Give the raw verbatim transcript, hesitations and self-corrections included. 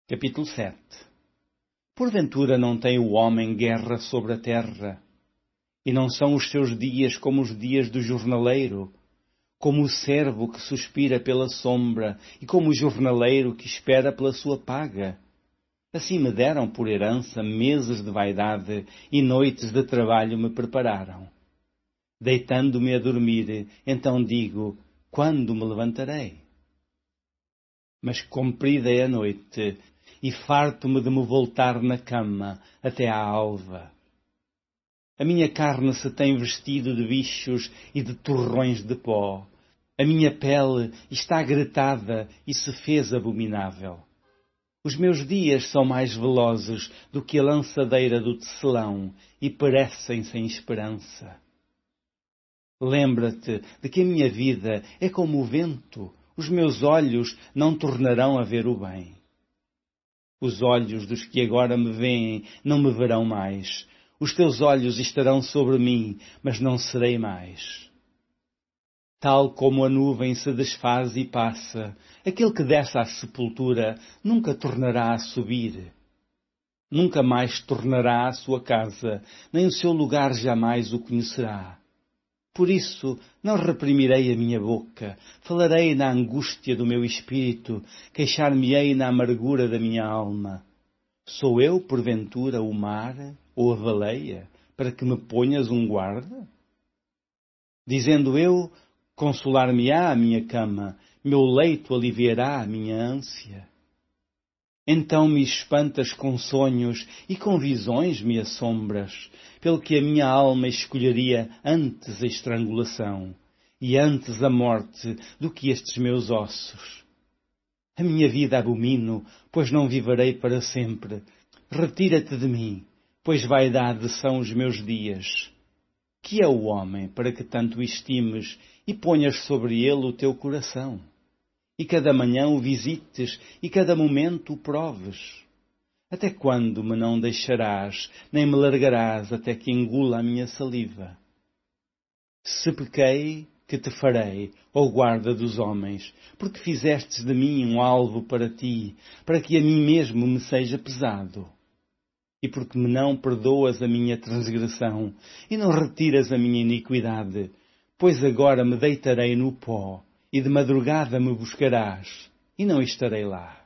Capítulo sete. Porventura não tem o homem guerra sobre a terra? E não são os seus dias como os dias do jornaleiro? Como o servo que suspira pela sombra, e como o jornaleiro que espera pela sua paga? Assim me deram por herança meses de vaidade, e noites de trabalho me prepararam. Deitando-me a dormir, então digo, quando me levantarei? Mas comprida é a noite, e farto-me de me voltar na cama até à alva. A minha carne se tem vestido de bichos e de torrões de pó. A minha pele está gretada e se fez abominável. Os meus dias são mais velozes do que a lançadeira do tecelão e perecem sem esperança. Lembra-te de que a minha vida é como o vento. Os meus olhos não tornarão a ver o bem. Os olhos dos que agora me veem não me verão mais. Os teus olhos estarão sobre mim, mas não serei mais. Tal como a nuvem se desfaz e passa, aquele que desce à sepultura nunca tornará a subir. Nunca mais tornará à sua casa, nem o seu lugar jamais o conhecerá. Por isso, não reprimirei a minha boca, falarei na angústia do meu espírito, queixar-me-ei na amargura da minha alma. Sou eu, porventura, o mar ou a baleia, para que me ponhas um guarda? Dizendo eu, consolar-me-á a minha cama, meu leito aliviará a minha ânsia. Então me espantas com sonhos e com visões me assombras, pelo que a minha alma escolheria antes a estrangulação, e antes a morte do que estes meus ossos. A minha vida abomino, pois não viverei para sempre. Retira-te de mim, pois vaidade são os meus dias. Que é o homem para que tanto o estimes e ponhas sobre ele o teu coração? E cada manhã o visites, e cada momento o proves. Até quando me não deixarás, nem me largarás até que engula a minha saliva? Se pequei, que te farei, ó guarda dos homens, porque fizestes de mim um alvo para ti, para que a mim mesmo me seja pesado. E porque me não perdoas a minha transgressão, e não retiras a minha iniquidade, pois agora me deitarei no pó, e de madrugada me buscarás, e não estarei lá.